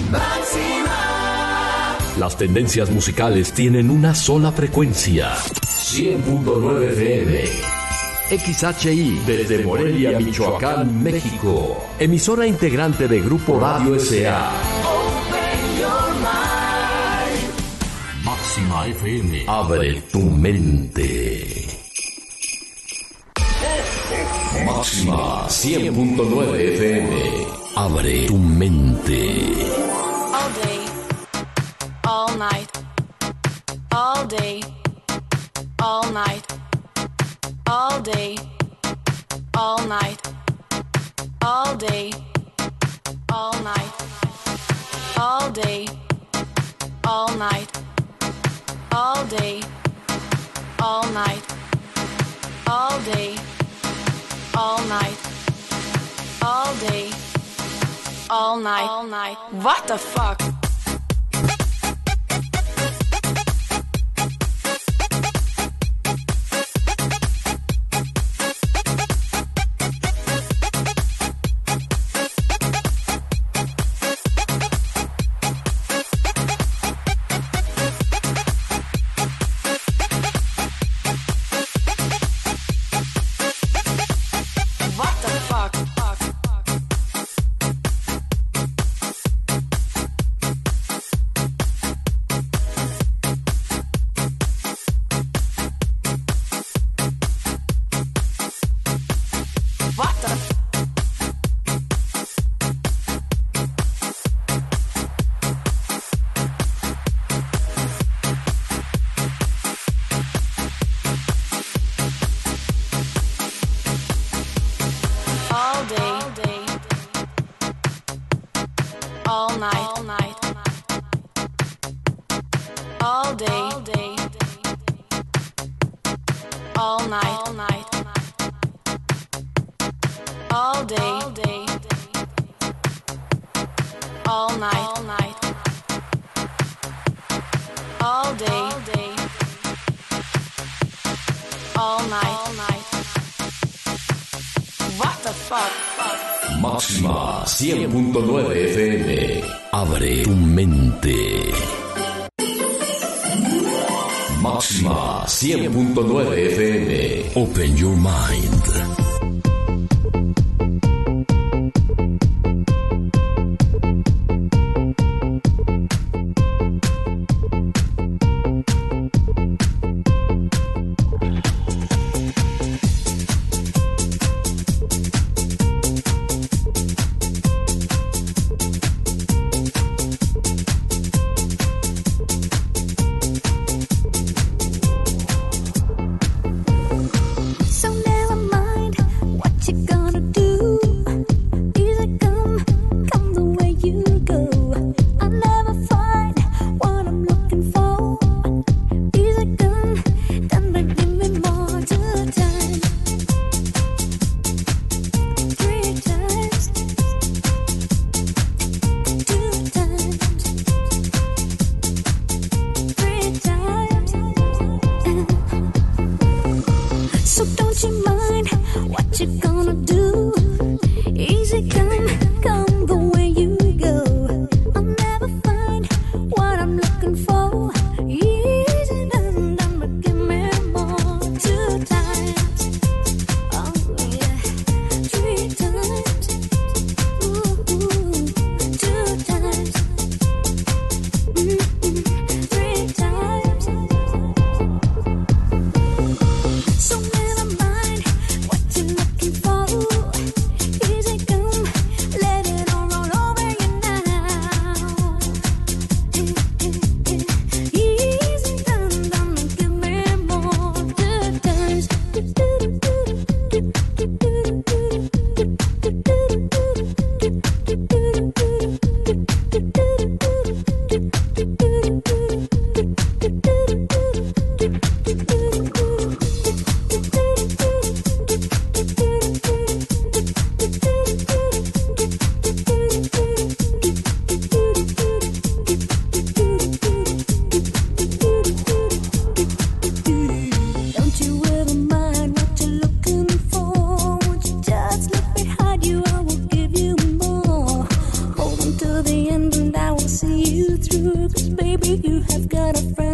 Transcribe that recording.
Las tendencias musicales tienen una sola frecuencia. 100.9 FM. XHI desde Morelia, Michoacán, México. Emisora integrante de Grupo Radio S.A. Máxima FM. Abre tu mente. Máxima 100.9 FM. Abre tu mente. All day, all night, all day, all night, all day, all night, all day, all night, all day, all night, all day, all night, all day, all night, all day, all night, all night. What the fuck? Máxima 100.9 FM. Abre tu mente. Máxima 100.9 FM. Open your mind. So never mind. you have got a friend.